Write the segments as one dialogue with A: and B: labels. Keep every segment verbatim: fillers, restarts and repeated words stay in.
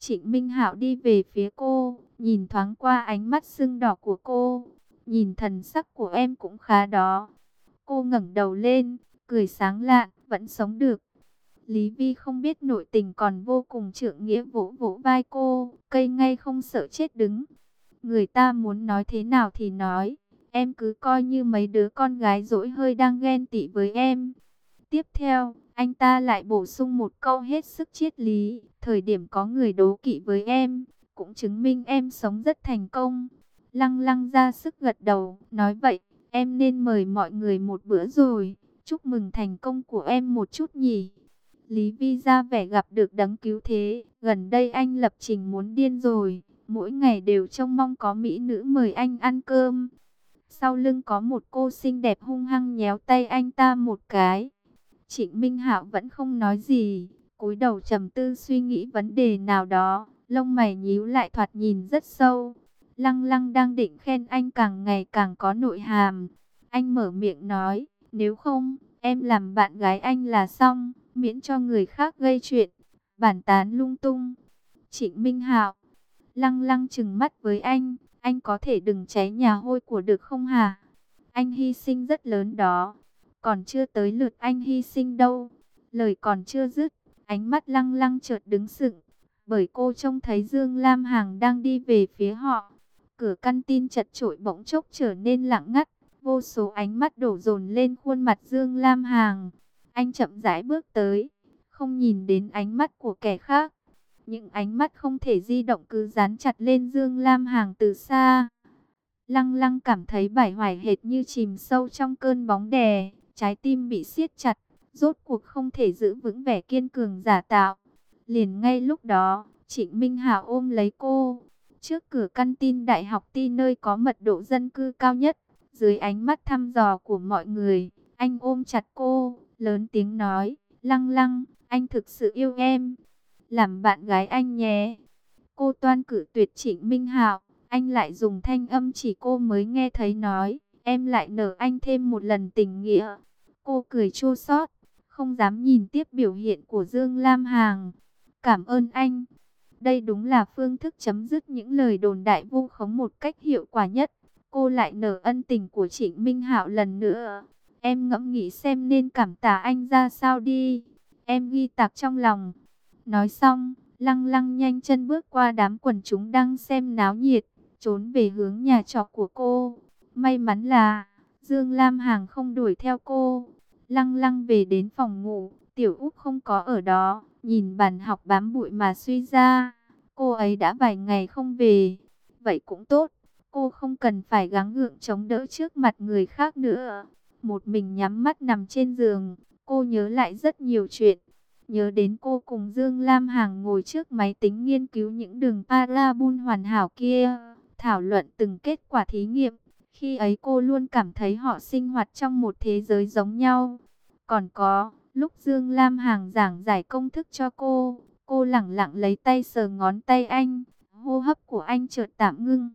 A: Trịnh Minh Hạo đi về phía cô, nhìn thoáng qua ánh mắt sưng đỏ của cô. Nhìn thần sắc của em cũng khá đó. Cô ngẩng đầu lên, cười sáng lạn, vẫn sống được. Lý Vi không biết nội tình còn vô cùng trượng nghĩa, vỗ vỗ vai cô, cây ngay không sợ chết đứng. Người ta muốn nói thế nào thì nói, em cứ coi như mấy đứa con gái dỗi hơi đang ghen tị với em. Tiếp theo, anh ta lại bổ sung một câu hết sức triết lý, thời điểm có người đố kỵ với em, cũng chứng minh em sống rất thành công. Lăng Lăng ra sức gật đầu, nói vậy, em nên mời mọi người một bữa rồi, chúc mừng thành công của em một chút nhỉ. Lý Vi ra vẻ gặp được đấng cứu thế, gần đây anh lập trình muốn điên rồi, mỗi ngày đều trông mong có mỹ nữ mời anh ăn cơm. Sau lưng có một cô xinh đẹp hung hăng nhéo tay anh ta một cái. Trịnh Minh Hạo vẫn không nói gì, cúi đầu trầm tư suy nghĩ vấn đề nào đó, lông mày nhíu lại thoạt nhìn rất sâu. Lăng Lăng đang định khen anh càng ngày càng có nội hàm. Anh mở miệng nói, nếu không, em làm bạn gái anh là xong, miễn cho người khác gây chuyện, bàn tán lung tung. Trịnh Minh Hạo, Lăng Lăng trừng mắt với anh, anh có thể đừng cháy nhà hôi của được không hả? Anh hy sinh rất lớn đó. Còn chưa tới lượt anh hy sinh đâu. Lời còn chưa dứt, ánh mắt Lăng Lăng chợt đứng sững, bởi cô trông thấy Dương Lam Hằng đang đi về phía họ. Cửa căn tin chật chội bỗng chốc trở nên lặng ngắt, vô số ánh mắt đổ dồn lên khuôn mặt Dương Lam Hằng. Anh chậm rãi bước tới, không nhìn đến ánh mắt của kẻ khác. Những ánh mắt không thể di động cứ dán chặt lên Dương Lam Hằng từ xa. Lăng Lăng cảm thấy bải hoài hệt như chìm sâu trong cơn bóng đè, trái tim bị siết chặt, rốt cuộc không thể giữ vững vẻ kiên cường giả tạo. Liền ngay lúc đó, Trịnh Minh Hạo ôm lấy cô, trước cửa căn tin đại học Ti nơi có mật độ dân cư cao nhất, dưới ánh mắt thăm dò của mọi người, anh ôm chặt cô, lớn tiếng nói, Lăng Lăng, anh thực sự yêu em, làm bạn gái anh nhé. Cô toan cử tuyệt Trịnh Minh Hạo. Anh lại dùng thanh âm chỉ cô mới nghe thấy nói, em lại nợ anh thêm một lần tình nghĩa. Cô cười chua xót, không dám nhìn tiếp biểu hiện của Dương Lam Hằng. Cảm ơn anh. Đây đúng là phương thức chấm dứt những lời đồn đại vu khống một cách hiệu quả nhất. Cô lại nợ ân tình của Trịnh Minh Hạo lần nữa. Em ngẫm nghĩ xem nên cảm tạ anh ra sao đi. Em ghi tạc trong lòng. Nói xong, Lăng Lăng nhanh chân bước qua đám quần chúng đang xem náo nhiệt, trốn về hướng nhà trọ của cô. May mắn là Dương Lam Hằng không đuổi theo cô. Lăng Lăng về đến phòng ngủ, Tiểu Úc không có ở đó, nhìn bàn học bám bụi mà suy ra. Cô ấy đã vài ngày không về. Vậy cũng tốt, cô không cần phải gắng gượng chống đỡ trước mặt người khác nữa. Một mình nhắm mắt nằm trên giường, cô nhớ lại rất nhiều chuyện. Nhớ đến cô cùng Dương Lam Hằng ngồi trước máy tính nghiên cứu những đường parabol hoàn hảo kia, thảo luận từng kết quả thí nghiệm. Khi ấy cô luôn cảm thấy họ sinh hoạt trong một thế giới giống nhau. Còn có, lúc Dương Lam Hằng giảng giải công thức cho cô, cô lẳng lặng lấy tay sờ ngón tay anh, hô hấp của anh chợt tạm ngưng.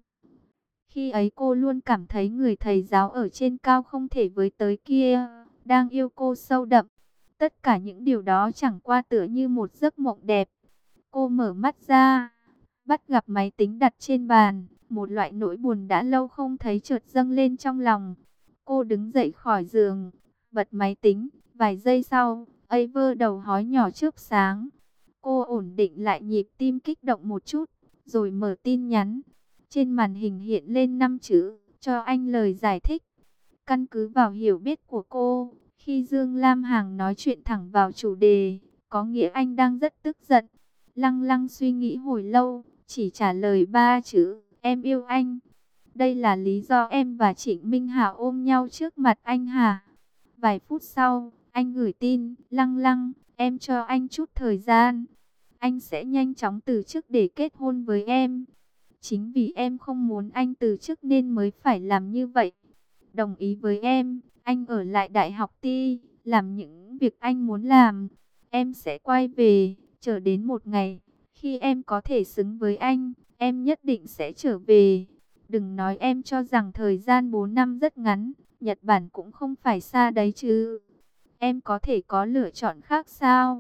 A: Khi ấy cô luôn cảm thấy người thầy giáo ở trên cao không thể với tới kia, đang yêu cô sâu đậm. Tất cả những điều đó chẳng qua tựa như một giấc mộng đẹp. Cô mở mắt ra, bắt gặp máy tính đặt trên bàn. Một loại nỗi buồn đã lâu không thấy chợt dâng lên trong lòng. Cô đứng dậy khỏi giường, bật máy tính. Vài giây sau, Aver đầu hói nhỏ chớp sáng. Cô ổn định lại nhịp tim kích động một chút, rồi mở tin nhắn. Trên màn hình hiện lên năm chữ, cho anh lời giải thích. Căn cứ vào hiểu biết của cô, khi Dương Lam Hằng nói chuyện thẳng vào chủ đề, có nghĩa anh đang rất tức giận. Lăng Lăng suy nghĩ hồi lâu, chỉ trả lời ba chữ, em yêu anh. Đây là lý do em và Trịnh Minh Hạo ôm nhau trước mặt anh hả? Vài phút sau, anh gửi tin, Lăng Lăng, em cho anh chút thời gian. Anh sẽ nhanh chóng từ chức để kết hôn với em. Chính vì em không muốn anh từ chức nên mới phải làm như vậy. Đồng ý với em, anh ở lại Đại học Ti, làm những việc anh muốn làm. Em sẽ quay về, chờ đến một ngày, khi em có thể xứng với anh, em nhất định sẽ trở về. Đừng nói em cho rằng thời gian bốn năm rất ngắn, Nhật Bản cũng không phải xa đấy chứ. Em có thể có lựa chọn khác sao?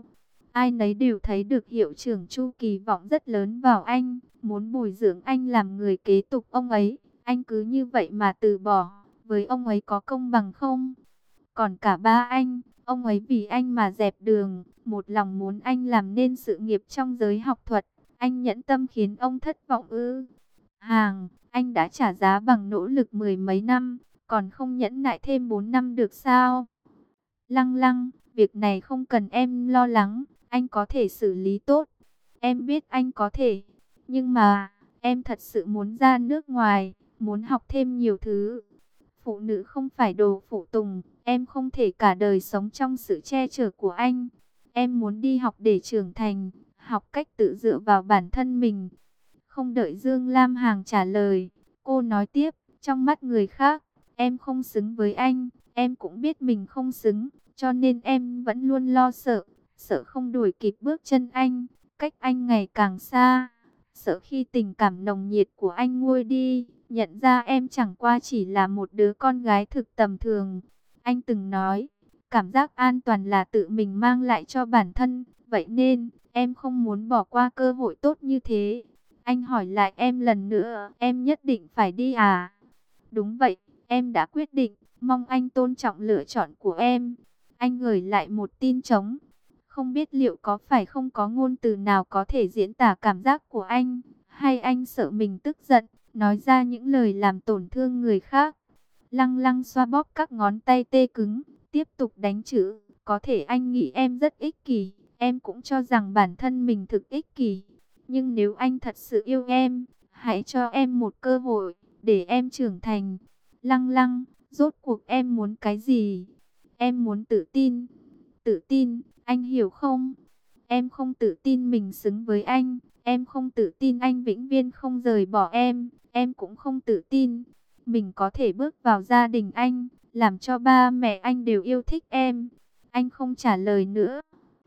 A: Ai nấy đều thấy được hiệu trưởng Chu kỳ vọng rất lớn vào anh, muốn bồi dưỡng anh làm người kế tục ông ấy. Anh cứ như vậy mà từ bỏ, với ông ấy có công bằng không? Còn cả ba anh, ông ấy vì anh mà dẹp đường, một lòng muốn anh làm nên sự nghiệp trong giới học thuật. Anh nhẫn tâm khiến ông thất vọng ư? Hàng, anh đã trả giá bằng nỗ lực mười mấy năm, còn không nhẫn nại thêm bốn năm được sao? Lăng Lăng, việc này không cần em lo lắng, anh có thể xử lý tốt. Em biết anh có thể, nhưng mà em thật sự muốn ra nước ngoài, muốn học thêm nhiều thứ. Phụ nữ không phải đồ phụ tùng, em không thể cả đời sống trong sự che chở của anh. Em muốn đi học để trưởng thành, học cách tự dựa vào bản thân mình. Không đợi Dương Lam Hằng trả lời, cô nói tiếp, trong mắt người khác, em không xứng với anh, em cũng biết mình không xứng, cho nên em vẫn luôn lo sợ, sợ không đuổi kịp bước chân anh, cách anh ngày càng xa, sợ khi tình cảm nồng nhiệt của anh nguôi đi, nhận ra em chẳng qua chỉ là một đứa con gái thực tầm thường. Anh từng nói, cảm giác an toàn là tự mình mang lại cho bản thân, vậy nên em không muốn bỏ qua cơ hội tốt như thế. Anh hỏi lại em lần nữa, em nhất định phải đi à? Đúng vậy, em đã quyết định, mong anh tôn trọng lựa chọn của em. Anh gửi lại một tin trống. Không biết liệu có phải không có ngôn từ nào có thể diễn tả cảm giác của anh, hay anh sợ mình tức giận, nói ra những lời làm tổn thương người khác. Lăng Lăng xoa bóp các ngón tay tê cứng, tiếp tục đánh chữ. Có thể anh nghĩ em rất ích kỷ, em cũng cho rằng bản thân mình thực ích kỷ. Nhưng nếu anh thật sự yêu em, hãy cho em một cơ hội, để em trưởng thành. Lăng Lăng, rốt cuộc em muốn cái gì? Em muốn tự tin. Tự tin, anh hiểu không? Em không tự tin mình xứng với anh. Em không tự tin anh vĩnh viễn không rời bỏ em. Em cũng không tự tin mình có thể bước vào gia đình anh, làm cho ba mẹ anh đều yêu thích em. Anh không trả lời nữa.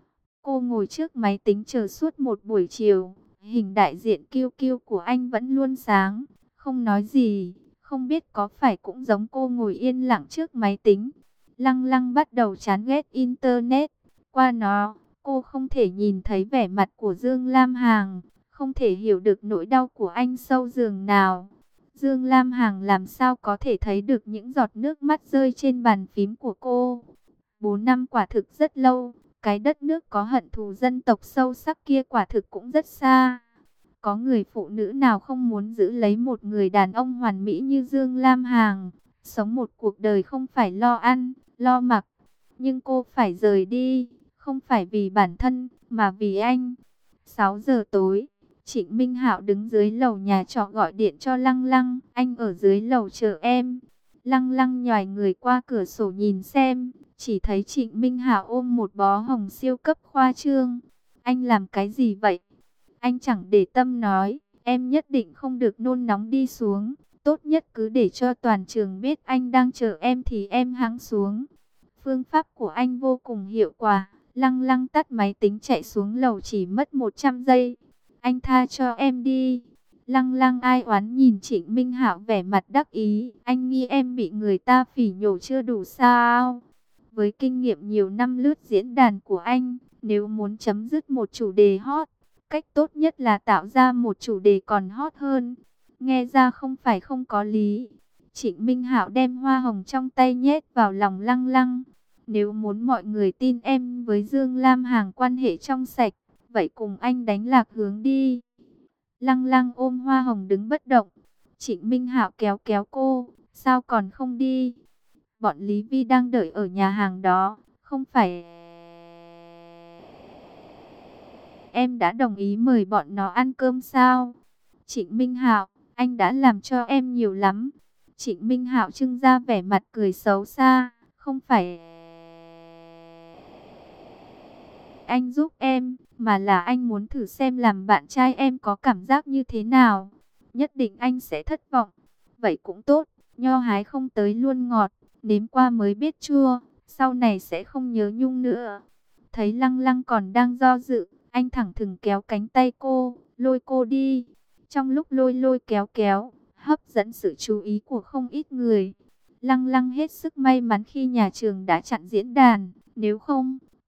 A: Cô ngồi trước máy tính chờ suốt một buổi chiều. Hình đại diện kiêu kiêu của anh vẫn luôn sáng, không nói gì. Không biết có phải cũng giống cô ngồi yên lặng trước máy tính. Lăng Lăng bắt đầu chán ghét Internet. Qua nó, cô không thể nhìn thấy vẻ mặt của Dương Lam Hằng, không thể hiểu được nỗi đau của anh sâu giường nào. Dương Lam Hằng làm sao có thể thấy được những giọt nước mắt rơi trên bàn phím của cô. Bốn năm quả thực rất lâu. Cái đất nước có hận thù dân tộc sâu sắc kia quả thực cũng rất xa. Có người phụ nữ nào không muốn giữ lấy một người đàn ông hoàn mỹ như Dương Lam Hằng, sống một cuộc đời không phải lo ăn, lo mặc. Nhưng cô phải rời đi, không phải vì bản thân, mà vì anh. sáu giờ tối, Trịnh Minh Hạo đứng dưới lầu nhà trọ gọi điện cho Lăng Lăng, anh ở dưới lầu chờ em. Lăng Lăng nhòi người qua cửa sổ nhìn xem, chỉ thấy Trịnh Minh Hạo ôm một bó hồng siêu cấp khoa trương. Anh làm cái gì vậy? Anh chẳng để tâm nói, em nhất định không được nôn nóng đi xuống. Tốt nhất cứ để cho toàn trường biết anh đang chờ em thì em hãng xuống. Phương pháp của anh vô cùng hiệu quả. Lăng Lăng tắt máy tính chạy xuống lầu chỉ mất một trăm giây. Anh tha cho em đi. Lăng Lăng ai oán nhìn Trịnh Minh Hạo vẻ mặt đắc ý. Anh nghi em bị người ta phỉ nhổ chưa đủ sao? Với kinh nghiệm nhiều năm lướt diễn đàn của anh, nếu muốn chấm dứt một chủ đề hot, cách tốt nhất là tạo ra một chủ đề còn hot hơn. Nghe ra không phải không có lý. Trịnh Minh Hạo đem hoa hồng trong tay nhét vào lòng Lăng Lăng. Nếu muốn mọi người tin em với Dương Lam Hằng quan hệ trong sạch, vậy cùng anh đánh lạc hướng đi. Lăng Lăng ôm hoa hồng đứng bất động. Trịnh Minh Hạo kéo kéo cô, sao còn không đi? Bọn Lý Vi đang đợi ở nhà hàng đó, không phải em đã đồng ý mời bọn nó ăn cơm sao? Trịnh Minh Hạo, anh đã làm cho em nhiều lắm. Trịnh Minh Hạo trưng ra vẻ mặt cười xấu xa, không phải anh giúp em, mà là anh muốn thử xem làm bạn trai em có cảm giác như thế nào. Nhất định anh sẽ thất vọng. Vậy cũng tốt, nho hái không tới luôn ngọt, nếm qua mới biết chua, sau này sẽ không nhớ nhung nữa. Thấy Lăng Lăng còn đang do dự, anh thẳng thừng kéo cánh tay cô, lôi cô đi. Trong lúc lôi lôi kéo kéo, hấp dẫn sự chú ý của không ít người. Lăng Lăng hết sức may mắn khi nhà trường đã chặn diễn đàn, nếu không,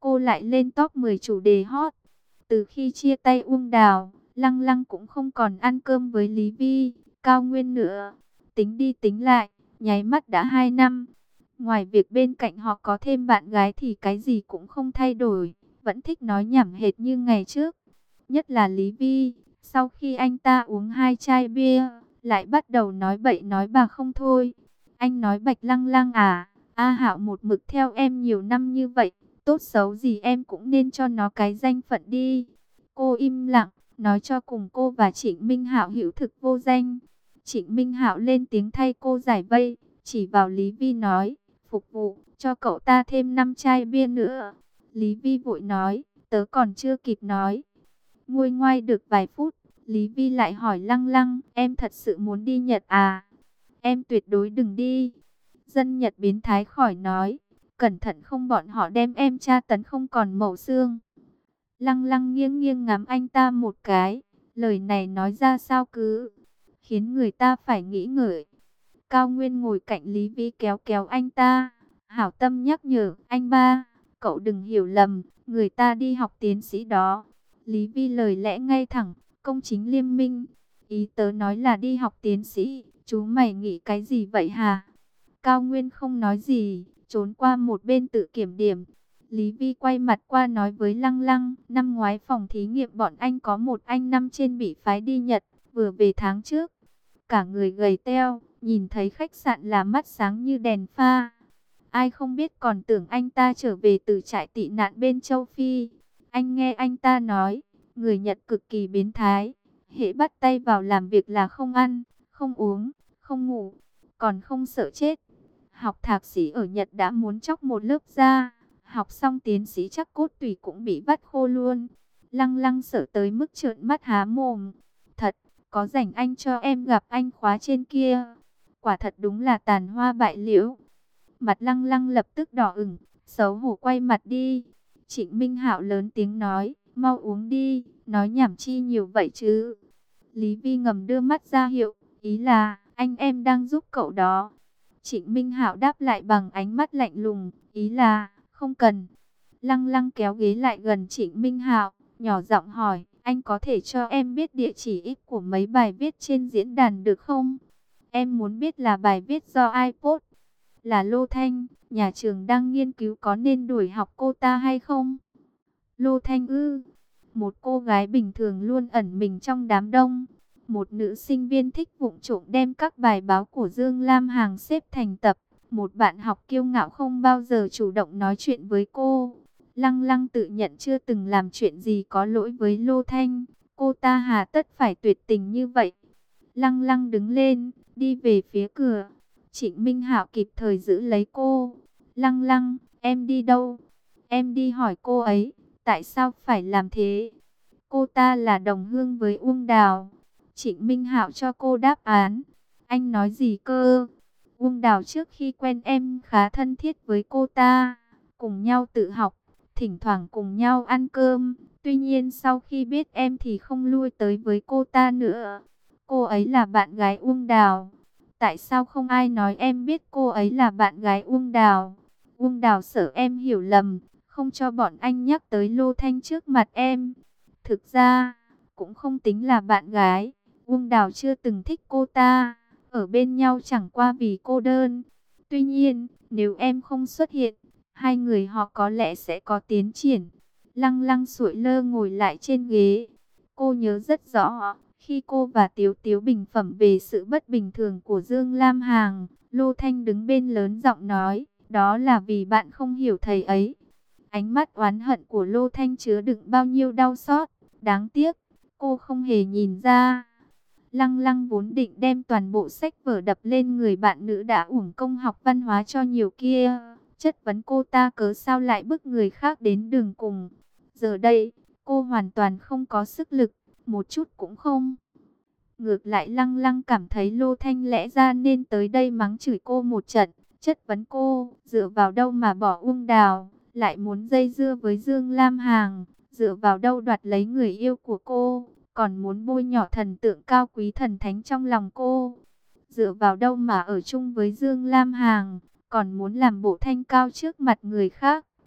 A: cô lại lên top mười chủ đề hot. Từ khi chia tay Uông Đào, Lăng Lăng cũng không còn ăn cơm với Lý Vi, Cao Nguyên nữa. Tính đi tính lại, nháy mắt đã hai năm. Ngoài việc bên cạnh họ có thêm bạn gái thì cái gì cũng không thay đổi, vẫn thích nói nhảm hệt như ngày trước. Nhất là Lý Vi, sau khi anh ta uống hai chai bia, lại bắt đầu nói bậy nói bạ không thôi. Anh nói Bạch Lăng Lăng à, A Hạo một mực theo em nhiều năm như vậy, tốt xấu gì em cũng nên cho nó cái danh phận đi. Cô im lặng, nói cho cùng cô và Trịnh Minh Hạo hữu thực vô danh. Trịnh Minh Hạo lên tiếng thay cô giải vây, chỉ vào Lý Vi nói, phục vụ, cho cậu ta thêm năm chai bia nữa. Lý Vi vội nói, tớ còn chưa kịp nói. Nguôi ngoai được vài phút, Lý Vi lại hỏi Lăng Lăng, em thật sự muốn đi Nhật à? Em tuyệt đối đừng đi. Dân Nhật biến thái khỏi nói, cẩn thận không bọn họ đem em tra tấn không còn mẩu xương. Lăng Lăng nghiêng nghiêng ngắm anh ta một cái, lời này nói ra sao cứ khiến người ta phải nghĩ ngợi. Cao Nguyên ngồi cạnh Lý Vi kéo kéo anh ta, hảo tâm nhắc nhở, anh ba, cậu đừng hiểu lầm, người ta đi học tiến sĩ đó. Lý Vi lời lẽ ngay thẳng, công chính liêm minh. Ý tớ nói là đi học tiến sĩ, chú mày nghĩ cái gì vậy hả? Cao Nguyên không nói gì, trốn qua một bên tự kiểm điểm. Lý Vi quay mặt qua nói với Lăng Lăng, năm ngoái phòng thí nghiệm bọn anh có một anh năm trên bị phái đi Nhật, vừa về tháng trước. Cả người gầy teo, nhìn thấy khách sạn là mắt sáng như đèn pha. Ai không biết còn tưởng anh ta trở về từ trại tị nạn bên châu Phi. Anh nghe anh ta nói, người Nhật cực kỳ biến thái. Hễ bắt tay vào làm việc là không ăn, không uống, không ngủ, còn không sợ chết. Học thạc sĩ ở Nhật đã muốn chóc một lớp da, học xong tiến sĩ chắc cốt tủy cũng bị vắt khô luôn. Lăng Lăng sợ tới mức trợn mắt há mồm. Thật, có rảnh anh cho em gặp anh khóa trên kia. Quả thật đúng là tàn hoa bại liễu. Mặt Lăng Lăng lập tức đỏ ửng, xấu hổ quay mặt đi. Trịnh Minh Hạo lớn tiếng nói, mau uống đi, nói nhảm chi nhiều vậy chứ. Lý Vi ngầm đưa mắt ra hiệu, ý là, anh em đang giúp cậu đó. Trịnh Minh Hạo đáp lại bằng ánh mắt lạnh lùng, ý là, không cần. Lăng Lăng kéo ghế lại gần Trịnh Minh Hạo, nhỏ giọng hỏi, anh có thể cho em biết địa chỉ ích của mấy bài viết trên diễn đàn được không? Em muốn biết là bài viết do ai post, là Lô Thanh, nhà trường đang nghiên cứu có nên đuổi học cô ta hay không? Lô Thanh ư, một cô gái bình thường luôn ẩn mình trong đám đông. Một nữ sinh viên thích vụng trộm đem các bài báo của Dương Lam Hằng xếp thành tập. Một bạn học kiêu ngạo không bao giờ chủ động nói chuyện với cô. Lăng Lăng tự nhận chưa từng làm chuyện gì có lỗi với Lô Thanh. Cô ta hà tất phải tuyệt tình như vậy. Lăng Lăng đứng lên, đi về phía cửa. Trịnh Minh Hạo kịp thời giữ lấy cô. Lăng Lăng, em đi đâu? Em đi hỏi cô ấy, tại sao phải làm thế? Cô ta là đồng hương với Uông Đào. Trịnh Minh Hạo cho cô đáp án. Anh nói gì cơ? Uông Đào trước khi quen em khá thân thiết với cô ta, cùng nhau tự học, thỉnh thoảng cùng nhau ăn cơm. Tuy nhiên sau khi biết em thì không lui tới với cô ta nữa. Cô ấy là bạn gái Uông Đào. Tại sao không ai nói em biết cô ấy là bạn gái Uông Đào? Uông Đào sợ em hiểu lầm, không cho bọn anh nhắc tới Lô Thanh trước mặt em. Thực ra, cũng không tính là bạn gái. Uông Đào chưa từng thích cô ta. Ở bên nhau chẳng qua vì cô đơn. Tuy nhiên, nếu em không xuất hiện, hai người họ có lẽ sẽ có tiến triển. Lăng Lăng sụi lơ ngồi lại trên ghế. Cô nhớ rất rõ, khi cô và Tiếu Tiếu bình phẩm về sự bất bình thường của Dương Lam Hằng, Lô Thanh đứng bên lớn giọng nói, đó là vì bạn không hiểu thầy ấy. Ánh mắt oán hận của Lô Thanh chứa đựng bao nhiêu đau xót, đáng tiếc, cô không hề nhìn ra. Lăng Lăng vốn định đem toàn bộ sách vở đập lên người bạn nữ đã uổng công học văn hóa cho nhiều kia, chất vấn cô ta cớ sao lại bức người khác đến đường cùng. Giờ đây, cô hoàn toàn không có sức lực, một chút cũng không. Ngược lại Lăng Lăng cảm thấy Lô Thanh lẽ ra nên tới đây mắng chửi cô một trận, chất vấn cô, dựa vào đâu mà bỏ Uông Đào, lại muốn dây dưa với Dương Lam Hằng, dựa vào đâu đoạt lấy người yêu của cô, còn muốn bôi nhọ thần tượng cao quý thần thánh trong lòng cô. Dựa vào đâu mà ở chung với Dương Lam Hằng, còn muốn làm bộ thanh cao trước mặt người khác.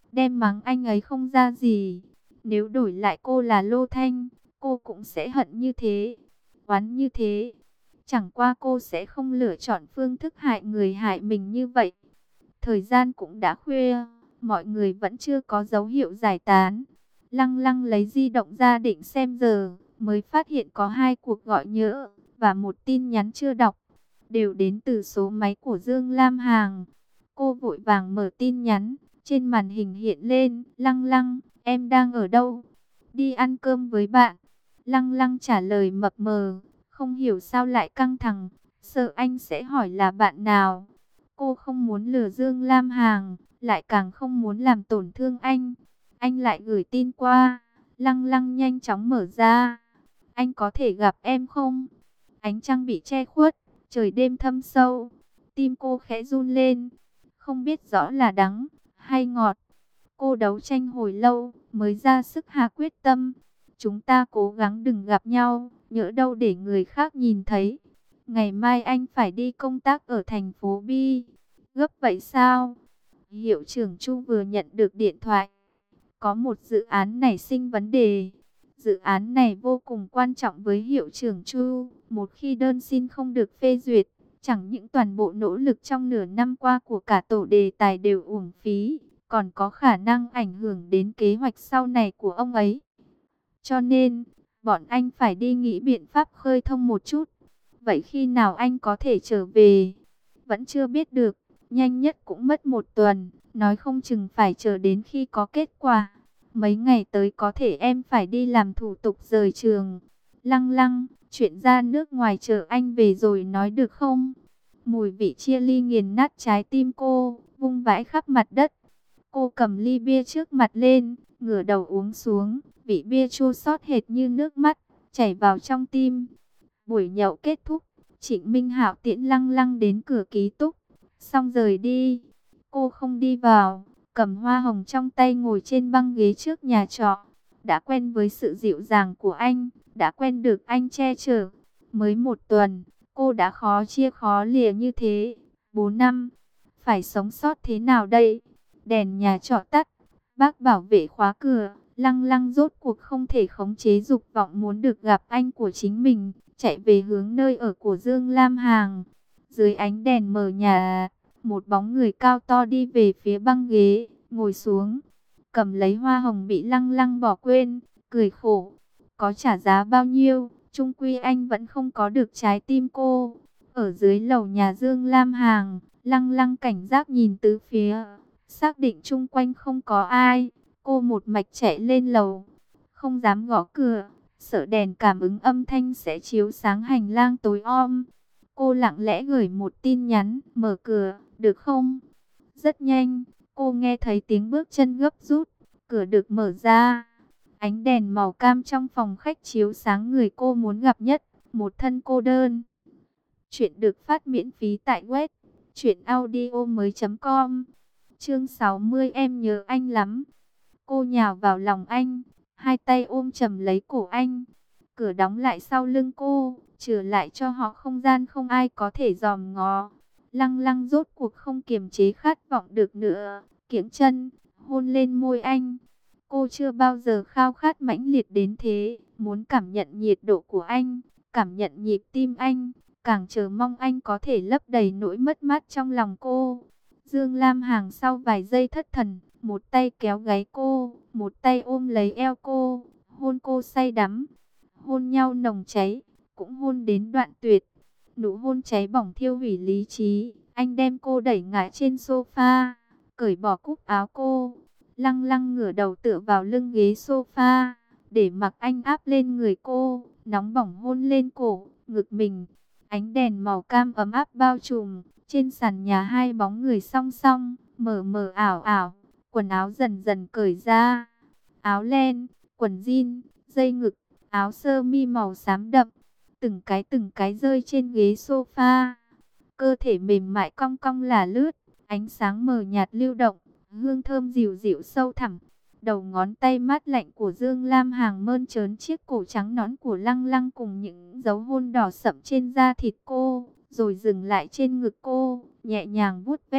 A: đem mắng anh ấy không ra gì. Nếu đổi lại cô là Lô Thanh, cô cũng sẽ hận như thế, oán như thế. Chẳng qua cô sẽ không lựa chọn phương thức hại người hại mình như vậy. Thời gian cũng đã khuya, mọi người vẫn chưa có dấu hiệu giải tán. Lăng Lăng lấy di động ra định xem giờ, mới phát hiện có hai cuộc gọi nhỡ và một tin nhắn chưa đọc, đều đến từ số máy của Dương Lam Hằng. Cô vội vàng mở tin nhắn, trên màn hình hiện lên: Lăng Lăng, em đang ở đâu? Đi ăn cơm với bạn. Lăng Lăng trả lời mập mờ, không hiểu sao lại căng thẳng, sợ anh sẽ hỏi là bạn nào. Cô không muốn lừa Dương Lam Hằng, lại càng không muốn làm tổn thương anh. Anh lại gửi tin qua. Lăng Lăng nhanh chóng mở ra. Anh có thể gặp em không? Ánh trăng bị che khuất, trời đêm thâm sâu. Tim cô khẽ run lên, không biết rõ là đắng hay ngọt. Cô đấu tranh hồi lâu mới ra sức hạ quyết tâm. Chúng ta cố gắng đừng gặp nhau, nhỡ đâu để người khác nhìn thấy. Ngày mai anh phải đi công tác ở thành phố B. Gấp vậy sao? Hiệu trưởng Chu vừa nhận được điện thoại. Có một dự án nảy sinh vấn đề. Dự án này vô cùng quan trọng với hiệu trưởng Chu. Một khi đơn xin không được phê duyệt, chẳng những toàn bộ nỗ lực trong nửa năm qua của cả tổ đề tài đều uổng phí, còn có khả năng ảnh hưởng đến kế hoạch sau này của ông ấy. Cho nên, bọn anh phải đi nghĩ biện pháp khơi thông một chút. Vậy khi nào anh có thể trở về? Vẫn chưa biết được, nhanh nhất cũng mất một tuần, nói không chừng phải chờ đến khi có kết quả. Mấy ngày tới có thể em phải đi làm thủ tục rời trường. Lăng Lăng, chuyện ra nước ngoài chờ anh về rồi nói được không? Mùi vị chia ly nghiền nát trái tim cô, vung vãi khắp mặt đất. Cô cầm ly bia trước mặt lên, ngửa đầu uống xuống, vị bia chua xót hệt như nước mắt, chảy vào trong tim. Buổi nhậu kết thúc, Trịnh Minh Hạo tiễn Lăng Lăng đến cửa ký túc, xong rời đi. Cô không đi vào, cầm hoa hồng trong tay ngồi trên băng ghế trước nhà trọ. Đã quen với sự dịu dàng của anh, đã quen được anh che chở. Mới một tuần, cô đã khó chia khó lìa như thế. Bốn năm, phải sống sót thế nào đây? Đèn nhà trọ tắt, bác bảo vệ khóa cửa. Lăng Lăng rốt cuộc không thể khống chế dục vọng muốn được gặp anh của chính mình, chạy về hướng nơi ở của Dương Lam Hằng. Dưới ánh đèn mờ nhà, một bóng người cao to đi về phía băng ghế, ngồi xuống, cầm lấy hoa hồng bị Lăng Lăng bỏ quên, cười khổ. Có trả giá bao nhiêu, chung quy anh vẫn không có được trái tim cô. Ở dưới lầu nhà Dương Lam Hằng, Lăng Lăng cảnh giác nhìn tứ phía, xác định chung quanh không có ai. Cô một mạch chạy lên lầu, không dám gõ cửa, sợ đèn cảm ứng âm thanh sẽ chiếu sáng hành lang tối om. Cô lặng lẽ gửi một tin nhắn: mở cửa, được không? Rất nhanh, cô nghe thấy tiếng bước chân gấp rút, cửa được mở ra. Ánh đèn màu cam trong phòng khách chiếu sáng người cô muốn gặp nhất, một thân cô đơn. Chuyện được phát miễn phí tại web truyện audio mới chấm com. Chương sáu mươi, em nhớ anh lắm. Cô nhào vào lòng anh, hai tay ôm chầm lấy cổ anh. Cửa đóng lại sau lưng cô, trừ lại cho họ không gian không ai có thể dòm ngó. Lăng Lăng rốt cuộc không kiềm chế khát vọng được nữa, kiễng chân, hôn lên môi anh. Cô chưa bao giờ khao khát mãnh liệt đến thế, muốn cảm nhận nhiệt độ của anh, cảm nhận nhịp tim anh, càng chờ mong anh có thể lấp đầy nỗi mất mát trong lòng cô. Dương Lam Hằng sau vài giây thất thần, một tay kéo gáy cô, một tay ôm lấy eo cô, hôn cô say đắm. Hôn nhau nồng cháy, cũng hôn đến đoạn tuyệt. Nụ hôn cháy bỏng thiêu hủy lý trí. Anh đem cô đẩy ngã trên sofa, cởi bỏ cúc áo cô. Lăng Lăng ngửa đầu tựa vào lưng ghế sofa, để mặc anh áp lên người cô, nóng bỏng hôn lên cổ, ngực mình. Ánh đèn màu cam ấm áp bao trùm. Trên sàn nhà hai bóng người song song, mờ mờ ảo ảo. Quần áo dần dần cởi ra. Áo len, quần jean, dây ngực, áo sơ mi màu xám đậm, từng cái từng cái rơi trên ghế sofa. Cơ thể mềm mại cong cong là lướt, ánh sáng mờ nhạt lưu động, hương thơm dịu dịu sâu thẳm. Đầu ngón tay mát lạnh của Dương Lam Hằng mơn trớn chiếc cổ trắng nõn của Lăng Lăng cùng những dấu hôn đỏ sậm trên da thịt cô, rồi dừng lại trên ngực cô, nhẹ nhàng vuốt ve,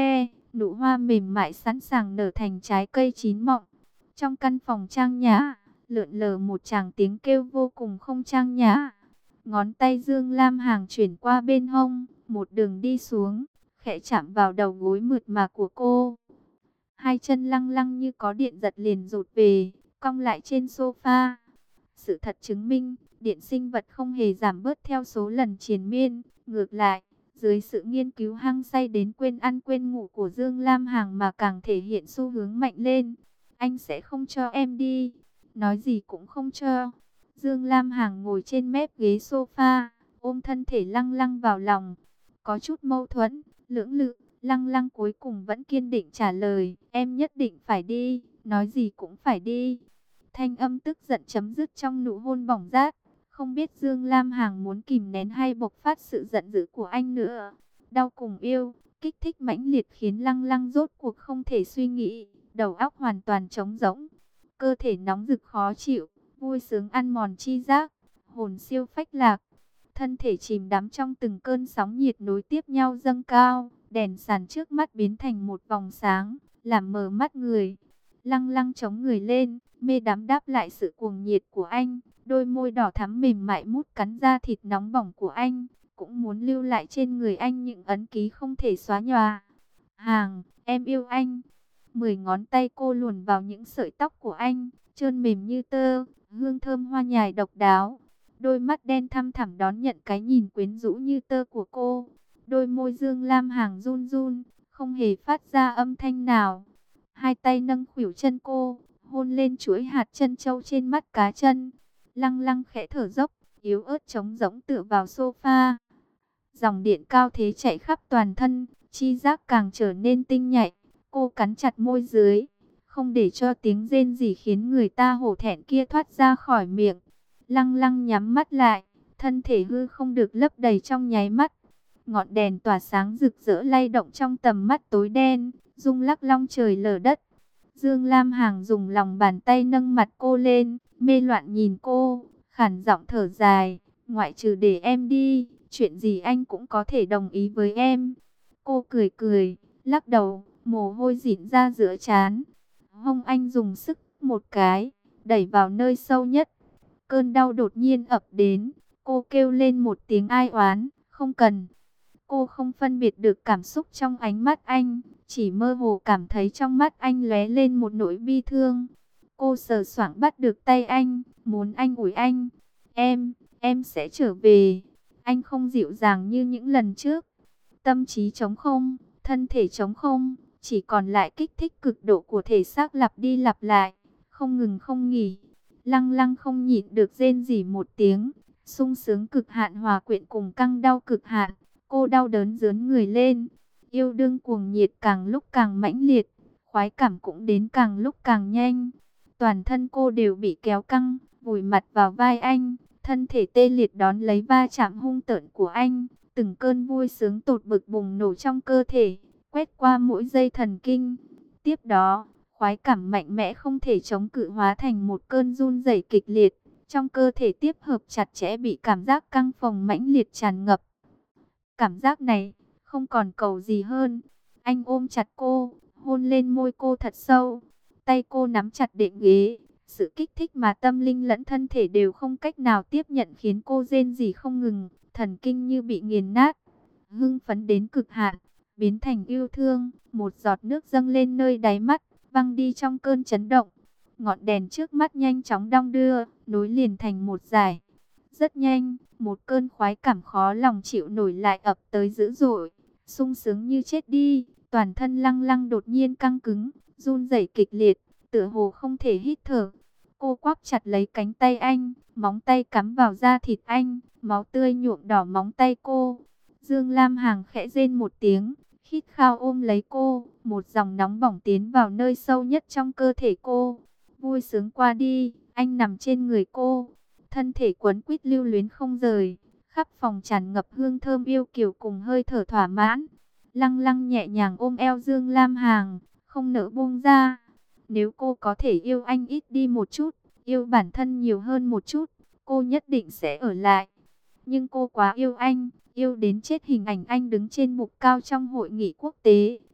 A: nụ hoa mềm mại sẵn sàng nở thành trái cây chín mọng. Trong căn phòng trang nhã, lượn lờ một tràng tiếng kêu vô cùng không trang nhã. Ngón tay Dương Lam Hằng chuyển qua bên hông, một đường đi xuống, khẽ chạm vào đầu gối mượt mà của cô. Hai chân lăng lăng như có điện giật liền rụt về, cong lại trên sofa. Sự thật chứng minh, điện sinh vật không hề giảm bớt theo số lần triền miên. Ngược lại, dưới sự nghiên cứu hăng say đến quên ăn quên ngủ của Dương Lam Hằng mà càng thể hiện xu hướng mạnh lên. Anh sẽ không cho em đi, nói gì cũng không cho. Dương Lam Hằng ngồi trên mép ghế sofa, ôm thân thể lăng lăng vào lòng. Có chút mâu thuẫn, lưỡng lự, lăng lăng cuối cùng vẫn kiên định trả lời, em nhất định phải đi, nói gì cũng phải đi. Thanh âm tức giận chấm dứt trong nụ hôn bỏng rát. Không biết Dương Lam Hằng muốn kìm nén hay bộc phát sự giận dữ của anh nữa. Đau cùng yêu, kích thích mãnh liệt khiến lăng lăng rốt cuộc không thể suy nghĩ, đầu óc hoàn toàn trống rỗng. Cơ thể nóng rực khó chịu, vui sướng ăn mòn chi giác, hồn siêu phách lạc. Thân thể chìm đắm trong từng cơn sóng nhiệt nối tiếp nhau dâng cao, đèn sàn trước mắt biến thành một vòng sáng, làm mờ mắt người. Lăng lăng chống người lên, mê đắm đáp lại sự cuồng nhiệt của anh. Đôi môi đỏ thắm mềm mại mút cắn da thịt nóng bỏng của anh, cũng muốn lưu lại trên người anh những ấn ký không thể xóa nhòa. Hàng, em yêu anh. Mười ngón tay cô luồn vào những sợi tóc của anh, trơn mềm như tơ, hương thơm hoa nhài độc đáo. Đôi mắt đen thăm thẳm đón nhận cái nhìn quyến rũ như tơ của cô. Đôi môi Dương Lam Hằng run run, không hề phát ra âm thanh nào. Hai tay nâng khuỷu chân cô, hôn lên chuỗi hạt chân châu trên mắt cá chân. Lăng lăng khẽ thở dốc, yếu ớt trống rỗng tựa vào sofa. Dòng điện cao thế chạy khắp toàn thân, chi giác càng trở nên tinh nhạy. Cô cắn chặt môi dưới, không để cho tiếng rên rỉ khiến người ta hổ thẹn kia thoát ra khỏi miệng. Lăng lăng nhắm mắt lại, thân thể hư không được lấp đầy trong nháy mắt. Ngọn đèn tỏa sáng rực rỡ lay động trong tầm mắt tối đen, rung lắc long trời lở đất. Dương Lam Hằng dùng lòng bàn tay nâng mặt cô lên, mê loạn nhìn cô, khản giọng thở dài, ngoại trừ để em đi, chuyện gì anh cũng có thể đồng ý với em. Cô cười cười, lắc đầu, mồ hôi rịn ra giữa trán. Hông anh dùng sức một cái, đẩy vào nơi sâu nhất. Cơn đau đột nhiên ập đến, cô kêu lên một tiếng ai oán, không cần. Cô không phân biệt được cảm xúc trong ánh mắt anh, chỉ mơ hồ cảm thấy trong mắt anh lóe lên một nỗi bi thương. Cô sờ soạng bắt được tay anh, muốn anh ủi anh. Em, em sẽ trở về. Anh không dịu dàng như những lần trước. Tâm trí trống không, thân thể trống không, chỉ còn lại kích thích cực độ của thể xác lặp đi lặp lại, không ngừng không nghỉ. Lăng lăng không nhịn được rên rỉ một tiếng, sung sướng cực hạn hòa quyện cùng căng đau cực hạn. Cô đau đớn rướn người lên, yêu đương cuồng nhiệt càng lúc càng mãnh liệt, khoái cảm cũng đến càng lúc càng nhanh. Toàn thân cô đều bị kéo căng, vùi mặt vào vai anh, thân thể tê liệt đón lấy va chạm hung tợn của anh. Từng cơn vui sướng tột bực bùng nổ trong cơ thể, quét qua mỗi dây thần kinh. Tiếp đó, khoái cảm mạnh mẽ không thể chống cự hóa thành một cơn run rẩy kịch liệt. Trong cơ thể tiếp hợp chặt chẽ bị cảm giác căng phồng mãnh liệt tràn ngập. Cảm giác này, không còn cầu gì hơn. Anh ôm chặt cô, hôn lên môi cô thật sâu. Tay cô nắm chặt đệm ghế. Sự kích thích mà tâm linh lẫn thân thể đều không cách nào tiếp nhận khiến cô rên rỉ không ngừng. Thần kinh như bị nghiền nát. Hưng phấn đến cực hạn, biến thành yêu thương. Một giọt nước dâng lên nơi đáy mắt, văng đi trong cơn chấn động. Ngọn đèn trước mắt nhanh chóng đong đưa, nối liền thành một dải. Rất nhanh, một cơn khoái cảm khó lòng chịu nổi lại ập tới dữ dội, sung sướng như chết đi. Toàn thân lăng lăng đột nhiên căng cứng, run rẩy kịch liệt, tựa hồ không thể hít thở. Cô quắp chặt lấy cánh tay anh, móng tay cắm vào da thịt anh, máu tươi nhuộm đỏ móng tay cô. Dương Lam Hằng khẽ rên một tiếng, khít khao ôm lấy cô, một dòng nóng bỏng tiến vào nơi sâu nhất trong cơ thể cô. Vui sướng qua đi, anh nằm trên người cô, thân thể quấn quýt lưu luyến không rời, khắp phòng tràn ngập hương thơm yêu kiều cùng hơi thở thỏa mãn. Lăng lăng nhẹ nhàng ôm eo Dương Lam Hằng, không nỡ buông ra. Nếu cô có thể yêu anh ít đi một chút, yêu bản thân nhiều hơn một chút, cô nhất định sẽ ở lại. Nhưng cô quá yêu anh, yêu đến chết hình ảnh anh đứng trên bục cao trong hội nghị quốc tế,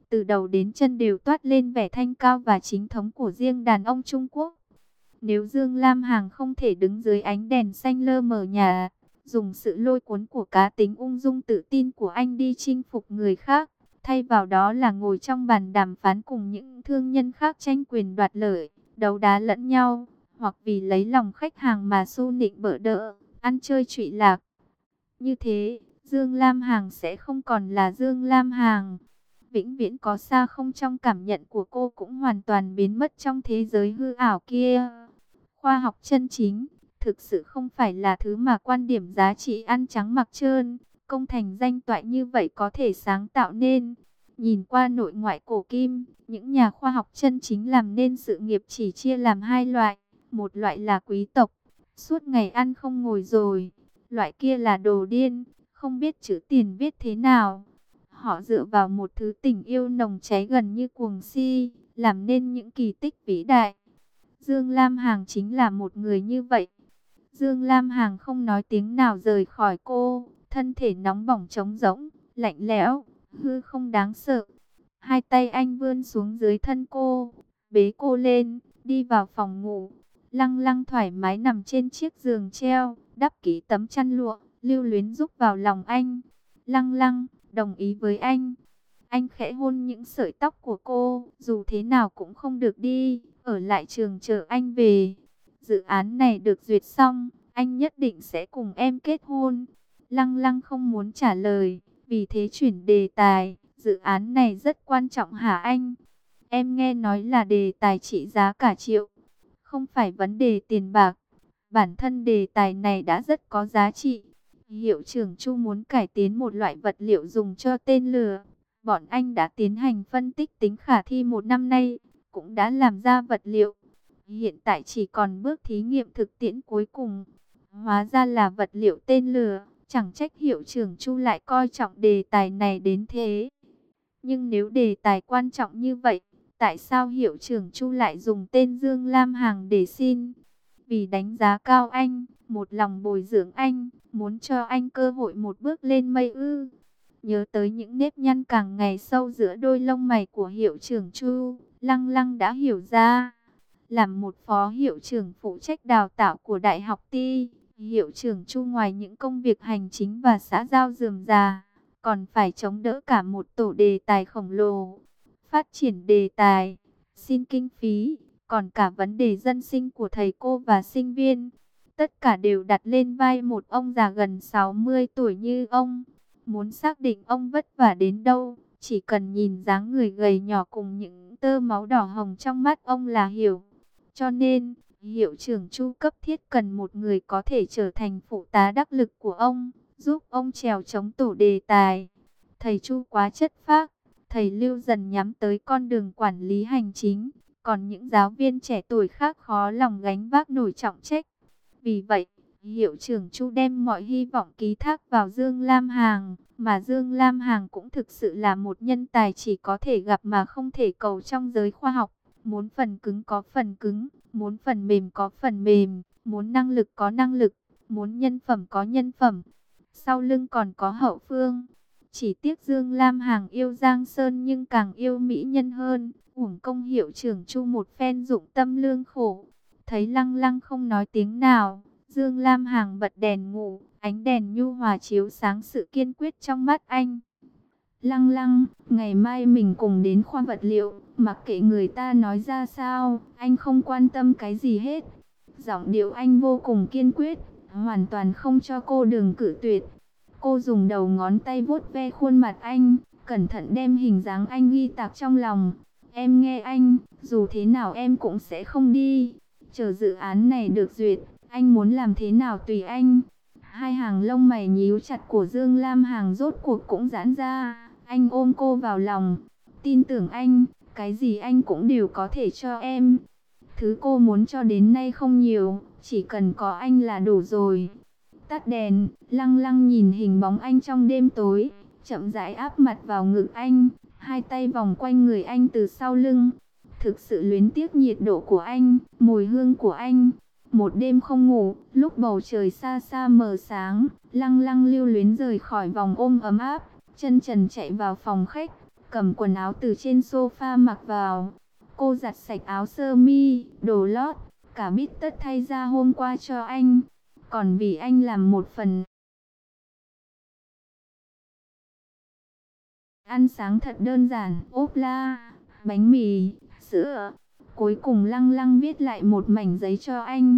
A: từ đầu đến chân đều toát lên vẻ thanh cao và chính thống của riêng đàn ông Trung Quốc. Nếu Dương Lam Hằng không thể đứng dưới ánh đèn xanh lơ mờ nhà, dùng sự lôi cuốn của cá tính ung dung tự tin của anh đi chinh phục người khác, thay vào đó là ngồi trong bàn đàm phán cùng những thương nhân khác tranh quyền đoạt lợi, đấu đá lẫn nhau, hoặc vì lấy lòng khách hàng mà xu nịnh bợ đỡ, ăn chơi trụy lạc. Như thế, Dương Lam Hằng sẽ không còn là Dương Lam Hằng. Vĩnh viễn có xa không trong cảm nhận của cô cũng hoàn toàn biến mất trong thế giới hư ảo kia. Khoa học chân chính, thực sự không phải là thứ mà quan điểm giá trị ăn trắng mặc trơn, công thành danh toại như vậy có thể sáng tạo nên. Nhìn qua nội ngoại cổ kim, những nhà khoa học chân chính làm nên sự nghiệp chỉ chia làm hai loại. Một loại là quý tộc, suốt ngày ăn không ngồi rồi. Loại kia là đồ điên, không biết chữ tiền viết thế nào. Họ dựa vào một thứ tình yêu nồng cháy gần như cuồng si, làm nên những kỳ tích vĩ đại. Dương Lam Hằng chính là một người như vậy. Dương Lam Hằng không nói tiếng nào rời khỏi cô, thân thể nóng bỏng trống rỗng, lạnh lẽo, hư không đáng sợ. Hai tay anh vươn xuống dưới thân cô, bế cô lên, đi vào phòng ngủ. Lăng Lăng thoải mái nằm trên chiếc giường treo, đắp kỹ tấm chăn lụa, lưu luyến rúc vào lòng anh. Lăng Lăng, đồng ý với anh. Anh khẽ hôn những sợi tóc của cô, dù thế nào cũng không được đi, ở lại trường chờ anh về. Dự án này được duyệt xong, anh nhất định sẽ cùng em kết hôn. Lăng Lăng không muốn trả lời, vì thế chuyển đề tài. Dự án này rất quan trọng hả anh? Em nghe nói là đề tài trị giá cả triệu. Không phải vấn đề tiền bạc. Bản thân đề tài này đã rất có giá trị. Hiệu trưởng Chu muốn cải tiến một loại vật liệu dùng cho tên lửa. Bọn anh đã tiến hành phân tích tính khả thi một năm nay, cũng đã làm ra vật liệu. Hiện tại chỉ còn bước thí nghiệm thực tiễn cuối cùng. Hóa ra là vật liệu tên lửa, chẳng trách hiệu trưởng Chu lại coi trọng đề tài này đến thế. Nhưng nếu đề tài quan trọng như vậy, tại sao hiệu trưởng Chu lại dùng tên Dương Lam Hằng để xin? Vì đánh giá cao anh, một lòng bồi dưỡng anh, muốn cho anh cơ hội một bước lên mây ư? Nhớ tới những nếp nhăn càng ngày sâu giữa đôi lông mày của hiệu trưởng Chu, Lăng Lăng đã hiểu ra. Làm một phó hiệu trưởng phụ trách đào tạo của Đại học Ti, hiệu trưởng Chu ngoài những công việc hành chính và xã giao rườm rà, còn phải chống đỡ cả một tổ đề tài khổng lồ. Phát triển đề tài, xin kinh phí, còn cả vấn đề dân sinh của thầy cô và sinh viên. Tất cả đều đặt lên vai một ông già gần sáu mươi tuổi như ông. Muốn xác định ông vất vả đến đâu, chỉ cần nhìn dáng người gầy nhỏ cùng những tơ máu đỏ hồng trong mắt ông là hiểu. Cho nên, hiệu trưởng Chu cấp thiết cần một người có thể trở thành phụ tá đắc lực của ông, giúp ông trèo chống tổ đề tài. Thầy Chu quá chất phác, thầy Lưu dần nhắm tới con đường quản lý hành chính, còn những giáo viên trẻ tuổi khác khó lòng gánh vác nổi trọng trách. Vì vậy, hiệu trưởng Chu đem mọi hy vọng ký thác vào Dương Lam Hằng, mà Dương Lam Hằng cũng thực sự là một nhân tài chỉ có thể gặp mà không thể cầu trong giới khoa học. Muốn phần cứng có phần cứng, muốn phần mềm có phần mềm, muốn năng lực có năng lực, muốn nhân phẩm có nhân phẩm. Sau lưng còn có hậu phương. Chỉ tiếc Dương Lam Hằng yêu Giang Sơn nhưng càng yêu mỹ nhân hơn. Uổng công hiệu trưởng Chu một phen dụng tâm lương khổ. Thấy Lăng Lăng không nói tiếng nào, Dương Lam Hằng bật đèn ngủ, ánh đèn nhu hòa chiếu sáng sự kiên quyết trong mắt anh. Lăng Lăng, ngày mai mình cùng đến khoa vật liệu, mặc kệ người ta nói ra sao, anh không quan tâm cái gì hết. Giọng điệu anh vô cùng kiên quyết, hoàn toàn không cho cô đường cự tuyệt. Cô dùng đầu ngón tay vuốt ve khuôn mặt anh, cẩn thận đem hình dáng anh ghi tạc trong lòng. Em nghe anh, dù thế nào em cũng sẽ không đi. Chờ dự án này được duyệt, anh muốn làm thế nào tùy anh. Hai hàng lông mày nhíu chặt của Dương Lam Hằng rốt cuộc cũng giãn ra. Anh ôm cô vào lòng. Tin tưởng anh, cái gì anh cũng đều có thể cho em. Thứ cô muốn cho đến nay không nhiều, chỉ cần có anh là đủ rồi. Tắt đèn, Lăng Lăng nhìn hình bóng anh trong đêm tối, chậm rãi áp mặt vào ngực anh, hai tay vòng quanh người anh từ sau lưng. Thực sự luyến tiếc nhiệt độ của anh, mùi hương của anh. Một đêm không ngủ, lúc bầu trời xa xa mờ sáng, Lăng Lăng lưu luyến rời khỏi vòng ôm ấm áp, chân trần chạy vào phòng khách. cầm quần áo từ trên sofa mặc vào. Cô giặt sạch áo sơ mi, đồ lót, cả bít tất thay ra hôm qua cho anh. Còn vì anh làm một phần ăn sáng thật đơn giản, ốp la, bánh mì, sữa. Cuối cùng Lăng Lăng viết lại một mảnh giấy cho anh.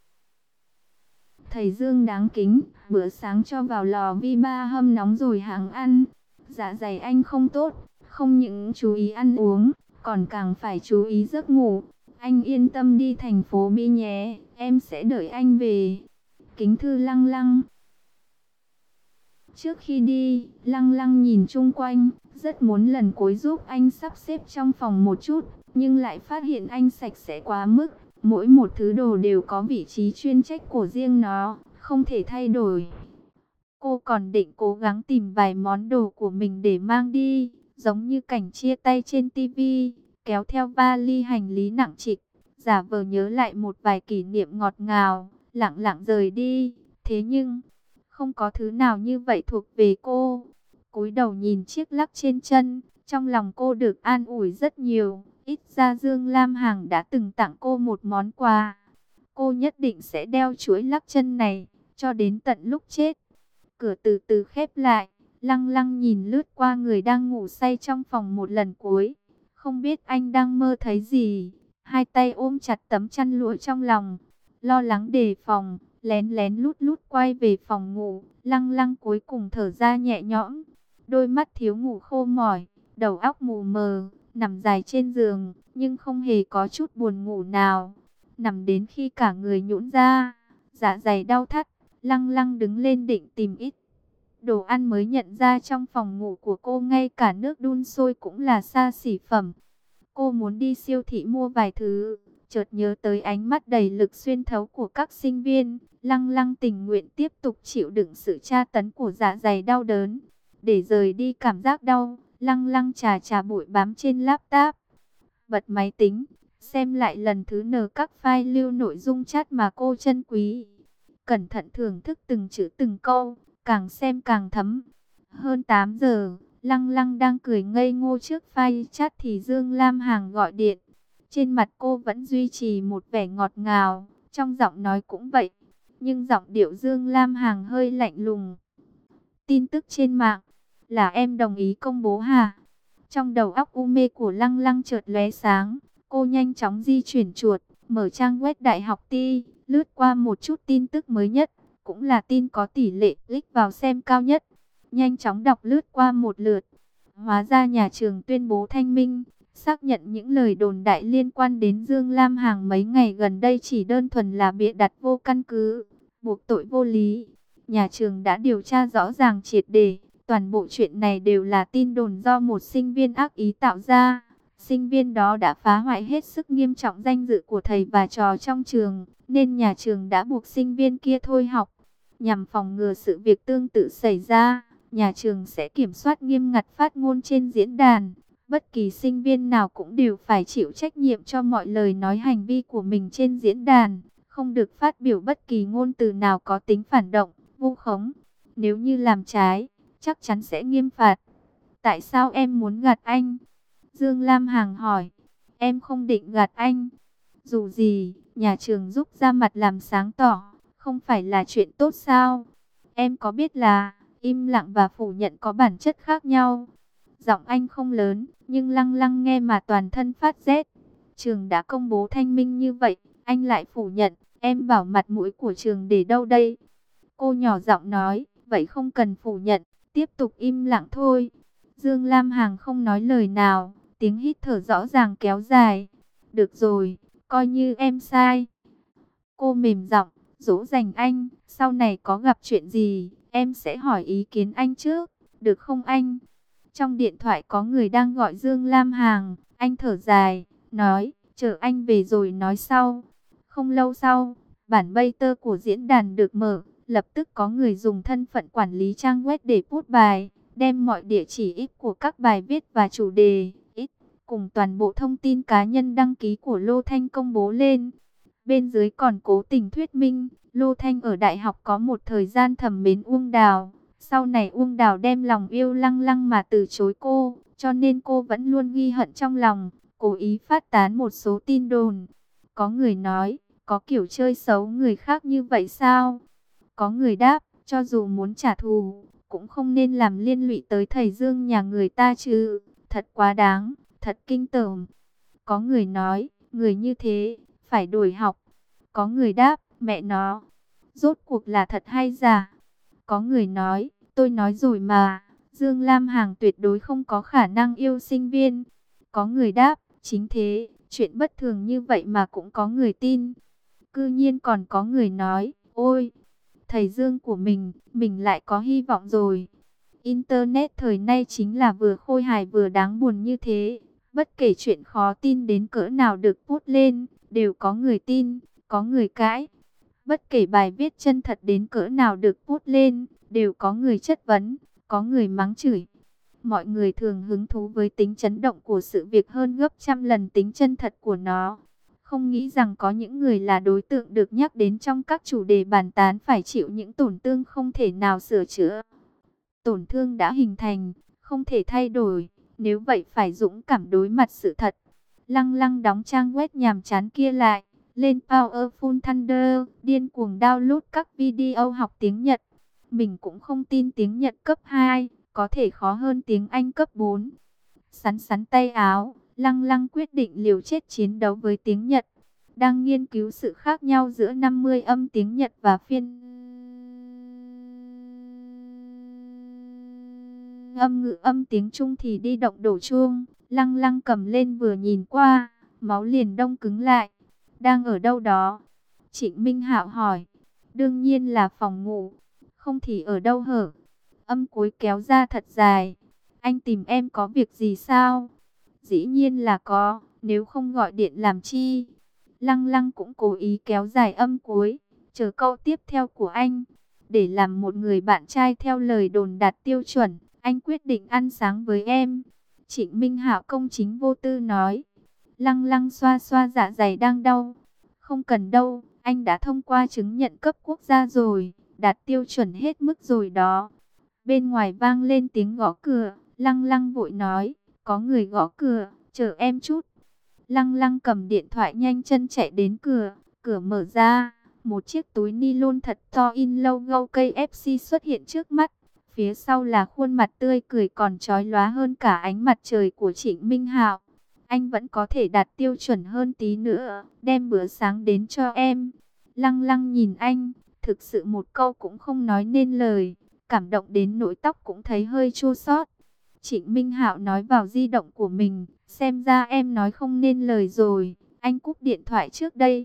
A: Thầy Dương đáng kính, bữa sáng cho vào lò vi ba hâm nóng rồi hãng ăn. Dạ dày anh không tốt, không những chú ý ăn uống, còn càng phải chú ý giấc ngủ. Anh yên tâm đi thành phố Bi nhé, em sẽ đợi anh về. Kính thư Lăng Lăng. Trước khi đi, Lăng Lăng nhìn chung quanh, rất muốn lần cuối giúp anh sắp xếp trong phòng một chút, nhưng lại phát hiện anh sạch sẽ quá mức. Mỗi một thứ đồ đều có vị trí chuyên trách của riêng nó, không thể thay đổi. Cô còn định cố gắng tìm vài món đồ của mình để mang đi, giống như cảnh chia tay trên ti vi, kéo theo vali hành lý nặng trịch, giả vờ nhớ lại một vài kỷ niệm ngọt ngào, lặng lặng rời đi. Thế nhưng, không có thứ nào như vậy thuộc về cô. Cúi đầu nhìn chiếc lắc trên chân, trong lòng cô được an ủi rất nhiều. Ít ra Dương Lam Hằng đã từng tặng cô một món quà. Cô nhất định sẽ đeo chuỗi lắc chân này, cho đến tận lúc chết. Cửa từ từ khép lại, Lăng Lăng nhìn lướt qua người đang ngủ say trong phòng một lần cuối. Không biết anh đang mơ thấy gì. Hai tay ôm chặt tấm chăn lụa trong lòng, lo lắng đề phòng, lén lén lút lút quay về phòng ngủ. Lăng Lăng cuối cùng thở ra nhẹ nhõm. Đôi mắt thiếu ngủ khô mỏi, đầu óc mù mờ, nằm dài trên giường, nhưng không hề có chút buồn ngủ nào. Nằm đến khi cả người nhũn ra, dạ dày đau thắt, Lăng Lăng đứng lên định tìm ít đồ ăn, mới nhận ra trong phòng ngủ của cô ngay cả nước đun sôi cũng là xa xỉ phẩm. Cô muốn đi siêu thị mua vài thứ, chợt nhớ tới ánh mắt đầy lực xuyên thấu của các sinh viên. Lăng Lăng tình nguyện tiếp tục chịu đựng sự tra tấn của dạ dày đau đớn. Để rời đi cảm giác đau, Lăng Lăng chà chà bụi bám trên laptop, bật máy tính, xem lại lần thứ nờ các file lưu nội dung chat mà cô trân quý. Cẩn thận thưởng thức từng chữ từng câu, càng xem càng thấm. Hơn tám giờ, Lăng Lăng đang cười ngây ngô trước file chat thì Dương Lam Hằng gọi điện. Trên mặt cô vẫn duy trì một vẻ ngọt ngào, trong giọng nói cũng vậy, nhưng giọng điệu Dương Lam Hằng hơi lạnh lùng. Tin tức trên mạng, là em đồng ý công bố hả? Trong đầu óc u mê của Lăng Lăng chợt lóe sáng, cô nhanh chóng di chuyển chuột, mở trang web Đại học Ti, lướt qua một chút tin tức mới nhất, cũng là tin có tỷ lệ click vào xem cao nhất. Nhanh chóng đọc lướt qua một lượt, hóa ra nhà trường tuyên bố thanh minh, xác nhận những lời đồn đại liên quan đến Dương Lam Hằng mấy ngày gần đây chỉ đơn thuần là bịa đặt vô căn cứ, buộc tội vô lý. Nhà trường đã điều tra rõ ràng triệt để, toàn bộ chuyện này đều là tin đồn do một sinh viên ác ý tạo ra. Sinh viên đó đã phá hoại hết sức nghiêm trọng danh dự của thầy và trò trong trường, nên nhà trường đã buộc sinh viên kia thôi học. Nhằm phòng ngừa sự việc tương tự xảy ra, nhà trường sẽ kiểm soát nghiêm ngặt phát ngôn trên diễn đàn. Bất kỳ sinh viên nào cũng đều phải chịu trách nhiệm cho mọi lời nói hành vi của mình trên diễn đàn, không được phát biểu bất kỳ ngôn từ nào có tính phản động, vu khống. Nếu như làm trái, chắc chắn sẽ nghiêm phạt. Tại sao em muốn gạt anh? Dương Lam Hằng hỏi. Em không định gạt anh. Dù gì, nhà trường giúp ra mặt làm sáng tỏ, không phải là chuyện tốt sao? Em có biết là im lặng và phủ nhận có bản chất khác nhau? Giọng anh không lớn, nhưng Lăng Lăng nghe mà toàn thân phát rét. Trường đã công bố thanh minh như vậy, anh lại phủ nhận, em bảo mặt mũi của trường để đâu đây? Cô nhỏ giọng nói, vậy không cần phủ nhận, tiếp tục im lặng thôi. Dương Lam Hằng không nói lời nào, tiếng hít thở rõ ràng kéo dài. Được rồi, coi như em sai. Cô mềm giọng, dỗ dành anh, sau này có gặp chuyện gì, em sẽ hỏi ý kiến anh trước, được không anh? Trong điện thoại có người đang gọi Dương Lam Hằng, anh thở dài, nói, chờ anh về rồi nói sau. Không lâu sau, bản beta của diễn đàn được mở, lập tức có người dùng thân phận quản lý trang web để post bài, đem mọi địa chỉ ít của các bài viết và chủ đề ít cùng toàn bộ thông tin cá nhân đăng ký của Lô Thanh công bố lên. Bên dưới còn cố tình thuyết minh, Lô Thanh ở đại học có một thời gian thầm mến Uông Đào. Sau này Uông Đào đem lòng yêu Lăng Lăng mà từ chối cô, cho nên cô vẫn luôn ghi hận trong lòng, cố ý phát tán một số tin đồn. Có người nói, có kiểu chơi xấu người khác như vậy sao? Có người đáp, cho dù muốn trả thù, cũng không nên làm liên lụy tới thầy Dương nhà người ta chứ, thật quá đáng, thật kinh tởm. Có người nói, người như thế, phải đổi học. Có người đáp, mẹ nó, rốt cuộc là thật hay giả? Có người nói, tôi nói rồi mà, Dương Lam Hằng tuyệt đối không có khả năng yêu sinh viên. Có người đáp, chính thế, chuyện bất thường như vậy mà cũng có người tin. Cư nhiên còn có người nói, ôi, thầy Dương của mình, mình lại có hy vọng rồi. Internet thời nay chính là vừa khôi hài vừa đáng buồn như thế. Bất kể chuyện khó tin đến cỡ nào được post lên, đều có người tin, có người cãi. Bất kể bài viết chân thật đến cỡ nào được post lên, đều có người chất vấn, có người mắng chửi. Mọi người thường hứng thú với tính chấn động của sự việc hơn gấp trăm lần tính chân thật của nó. Không nghĩ rằng có những người là đối tượng được nhắc đến trong các chủ đề bàn tán phải chịu những tổn thương không thể nào sửa chữa. Tổn thương đã hình thành, không thể thay đổi, nếu vậy phải dũng cảm đối mặt sự thật. Lăng Lăng đóng trang web nhàm chán kia lại, lên Powerful Thunder, điên cuồng download các video học tiếng Nhật. Mình cũng không tin tiếng Nhật cấp hai, có thể khó hơn tiếng Anh cấp bốn. Sắn sắn tay áo, Lăng Lăng quyết định liều chết chiến đấu với tiếng Nhật. Đang nghiên cứu sự khác nhau giữa năm mươi âm tiếng Nhật và phiên âm ngữ âm tiếng Trung thì đi động đổ chuông. Lăng Lăng cầm lên vừa nhìn qua, máu liền đông cứng lại. Đang ở đâu đó? Trịnh Minh Hạo hỏi. Đương nhiên là phòng ngủ. Không thì ở đâu hở? Âm cuối kéo ra thật dài. Anh tìm em có việc gì sao? Dĩ nhiên là có, nếu không gọi điện làm chi? Lăng Lăng cũng cố ý kéo dài âm cuối, chờ câu tiếp theo của anh. Để làm một người bạn trai theo lời đồn đạt tiêu chuẩn, anh quyết định ăn sáng với em. Trịnh Minh Hạo công chính vô tư nói. Lăng Lăng xoa xoa dạ dày đang đau. Không cần đâu, anh đã thông qua chứng nhận cấp quốc gia rồi, đạt tiêu chuẩn hết mức rồi đó. Bên ngoài vang lên tiếng gõ cửa, Lăng Lăng vội nói, có người gõ cửa, chờ em chút. Lăng Lăng cầm điện thoại nhanh chân chạy đến cửa, cửa mở ra, một chiếc túi ni lông thật to in logo ca ép xê xuất hiện trước mắt. Phía sau là khuôn mặt tươi cười còn chói lóa hơn cả ánh mặt trời của Trịnh Minh Hạo. Anh vẫn có thể đạt tiêu chuẩn hơn tí nữa, đem bữa sáng đến cho em. Lăng Lăng nhìn anh, thực sự một câu cũng không nói nên lời, cảm động đến nỗi tóc cũng thấy hơi chua xót. Trịnh Minh Hạo nói vào di động của mình, xem ra em nói không nên lời rồi, anh cúp điện thoại trước đây.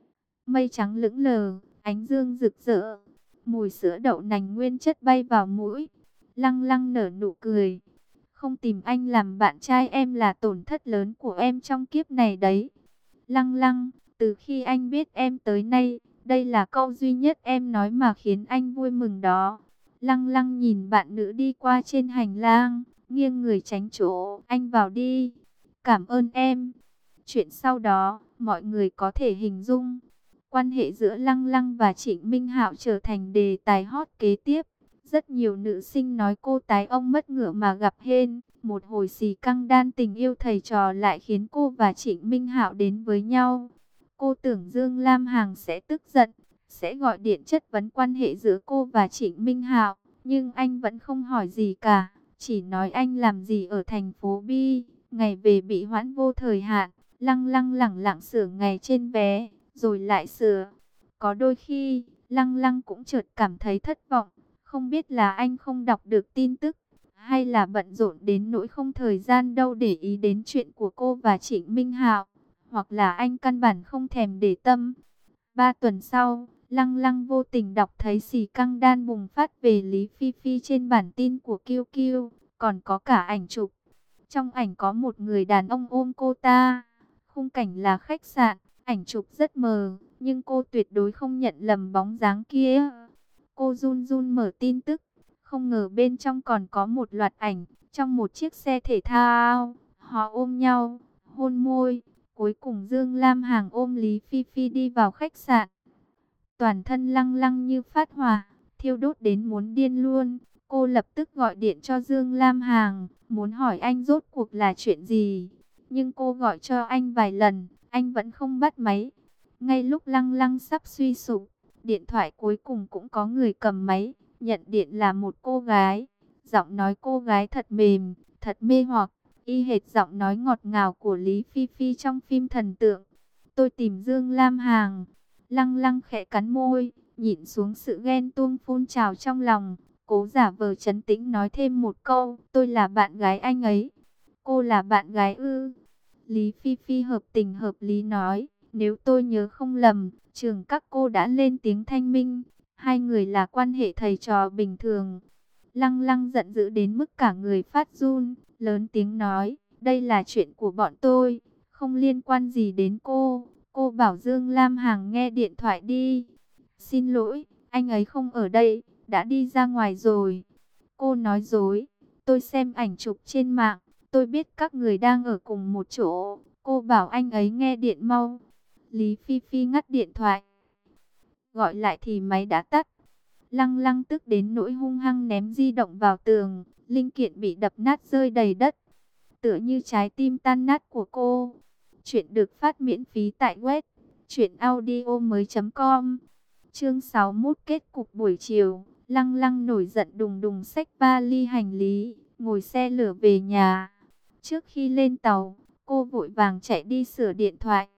A: Mây trắng lững lờ, ánh dương rực rỡ, mùi sữa đậu nành nguyên chất bay vào mũi. Lăng Lăng nở nụ cười. Không tìm anh làm bạn trai em là tổn thất lớn của em trong kiếp này đấy. Lăng Lăng, từ khi anh biết em tới nay, đây là câu duy nhất em nói mà khiến anh vui mừng đó. Lăng Lăng nhìn bạn nữ đi qua trên hành lang, nghiêng người tránh chỗ, anh vào đi. Cảm ơn em. Chuyện sau đó, mọi người có thể hình dung. Quan hệ giữa Lăng Lăng và Trịnh Minh Hạo trở thành đề tài hot kế tiếp. Rất nhiều nữ sinh nói cô tái ông mất ngựa mà gặp hên. Một hồi xì căng đan tình yêu thầy trò lại khiến cô và Trịnh Minh Hạo đến với nhau. Cô tưởng Dương Lam Hằng sẽ tức giận, sẽ gọi điện chất vấn quan hệ giữa cô và Trịnh Minh Hạo. Nhưng anh vẫn không hỏi gì cả, chỉ nói anh làm gì ở thành phố B, ngày về bị hoãn vô thời hạn. Lăng Lăng lẳng lặng sửa ngày trên vé, rồi lại sửa. Có đôi khi, Lăng Lăng cũng chợt cảm thấy thất vọng. Không biết là anh không đọc được tin tức, hay là bận rộn đến nỗi không thời gian đâu để ý đến chuyện của cô và Trịnh Minh Hạo, hoặc là anh căn bản không thèm để tâm. Ba tuần sau, Lăng Lăng vô tình đọc thấy xì căng đan bùng phát về Lý Phi Phi trên bản tin của Q Q, còn có cả ảnh chụp. Trong ảnh có một người đàn ông ôm cô ta, khung cảnh là khách sạn, ảnh chụp rất mờ, nhưng cô tuyệt đối không nhận lầm bóng dáng kia. Cô run run mở tin tức, không ngờ bên trong còn có một loạt ảnh, trong một chiếc xe thể thao, họ ôm nhau, hôn môi. Cuối cùng Dương Lam Hằng ôm Lý Phi Phi đi vào khách sạn. Toàn thân Lăng Lăng như phát hỏa, thiêu đốt đến muốn điên luôn. Cô lập tức gọi điện cho Dương Lam Hằng, muốn hỏi anh rốt cuộc là chuyện gì. Nhưng cô gọi cho anh vài lần, anh vẫn không bắt máy. Ngay lúc Lăng Lăng sắp suy sụp, điện thoại cuối cùng cũng có người cầm máy. Nhận điện là một cô gái. Giọng nói cô gái thật mềm, thật mê hoặc, y hệt giọng nói ngọt ngào của Lý Phi Phi trong phim thần tượng. Tôi tìm Dương Lam Hằng. Lăng Lăng khẽ cắn môi, nhịn xuống sự ghen tuông phun trào trong lòng. Cố giả vờ trấn tĩnh nói thêm một câu, tôi là bạn gái anh ấy. Cô là bạn gái ư? Lý Phi Phi hợp tình hợp lý nói, nếu tôi nhớ không lầm, trường các cô đã lên tiếng thanh minh, hai người là quan hệ thầy trò bình thường. Lăng Lăng giận dữ đến mức cả người phát run, lớn tiếng nói, đây là chuyện của bọn tôi, không liên quan gì đến cô. Cô bảo Dương Lam Hằng nghe điện thoại đi. Xin lỗi, anh ấy không ở đây, đã đi ra ngoài rồi. Cô nói dối, tôi xem ảnh chụp trên mạng, tôi biết các người đang ở cùng một chỗ. Cô bảo anh ấy nghe điện mau. Lý Phi Phi ngắt điện thoại. Gọi lại thì máy đã tắt. Lăng Lăng tức đến nỗi hung hăng ném di động vào tường, linh kiện bị đập nát rơi đầy đất, tựa như trái tim tan nát của cô. Chuyện được phát miễn phí tại web truyện audio mới.com. Chương sáu mươi mốt kết cục buổi chiều. Lăng Lăng nổi giận đùng đùng xách vali hành lý, ngồi xe lửa về nhà. Trước khi lên tàu, cô vội vàng chạy đi sửa điện thoại,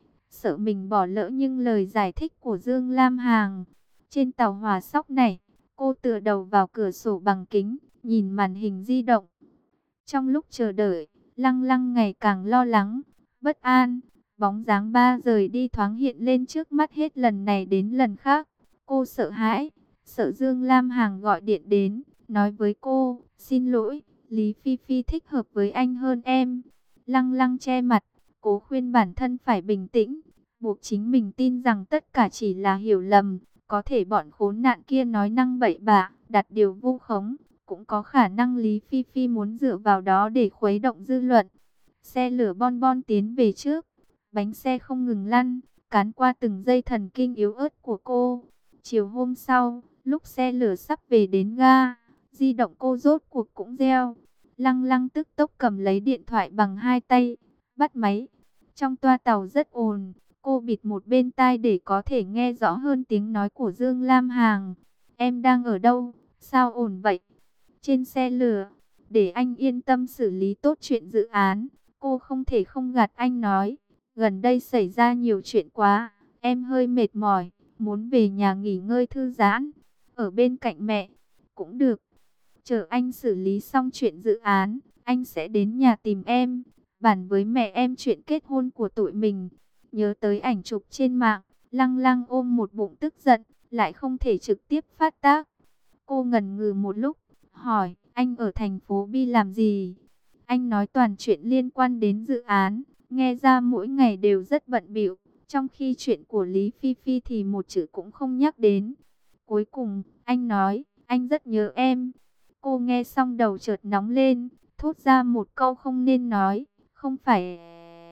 A: sợ mình bỏ lỡ những lời giải thích của Dương Lam Hằng. Trên tàu hỏa sóc này, cô tựa đầu vào cửa sổ bằng kính, nhìn màn hình di động. Trong lúc chờ đợi, Lăng Lăng ngày càng lo lắng, bất an. Bóng dáng ba rời đi thoáng hiện lên trước mắt hết lần này đến lần khác. Cô sợ hãi, sợ Dương Lam Hằng gọi điện đến, nói với cô, xin lỗi, Lý Phi Phi thích hợp với anh hơn em. Lăng Lăng che mặt, cố khuyên bản thân phải bình tĩnh, buộc chính mình tin rằng tất cả chỉ là hiểu lầm. Có thể bọn khốn nạn kia nói năng bậy bạ, đặt điều vu khống. Cũng có khả năng Lý Phi Phi muốn dựa vào đó để khuấy động dư luận. Xe lửa bon bon tiến về trước, bánh xe không ngừng lăn, cán qua từng dây thần kinh yếu ớt của cô. Chiều hôm sau, lúc xe lửa sắp về đến ga, di động cô rốt cuộc cũng reo. Lăng Lăng tức tốc cầm lấy điện thoại bằng hai tay, bắt máy. Trong toa tàu rất ồn, cô bịt một bên tai để có thể nghe rõ hơn tiếng nói của Dương Lam Hằng. Em đang ở đâu? Sao ồn vậy? Trên xe lửa, để anh yên tâm xử lý tốt chuyện dự án. Cô không thể không gạt anh nói, gần đây xảy ra nhiều chuyện quá, em hơi mệt mỏi, muốn về nhà nghỉ ngơi thư giãn, ở bên cạnh mẹ, cũng được. Chờ anh xử lý xong chuyện dự án, anh sẽ đến nhà tìm em, bàn với mẹ em chuyện kết hôn của tụi mình. Nhớ tới ảnh chụp trên mạng, Lăng Lăng ôm một bụng tức giận, lại không thể trực tiếp phát tác. Cô ngần ngừ một lúc, hỏi, anh ở thành phố Bi làm gì? Anh nói toàn chuyện liên quan đến dự án, nghe ra mỗi ngày đều rất bận bịu, trong khi chuyện của Lý Phi Phi thì một chữ cũng không nhắc đến. Cuối cùng, anh nói, anh rất nhớ em. Cô nghe xong đầu chợt nóng lên, thốt ra một câu không nên nói, không phải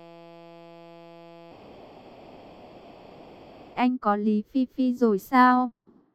A: anh có Lý Phi Phi rồi sao?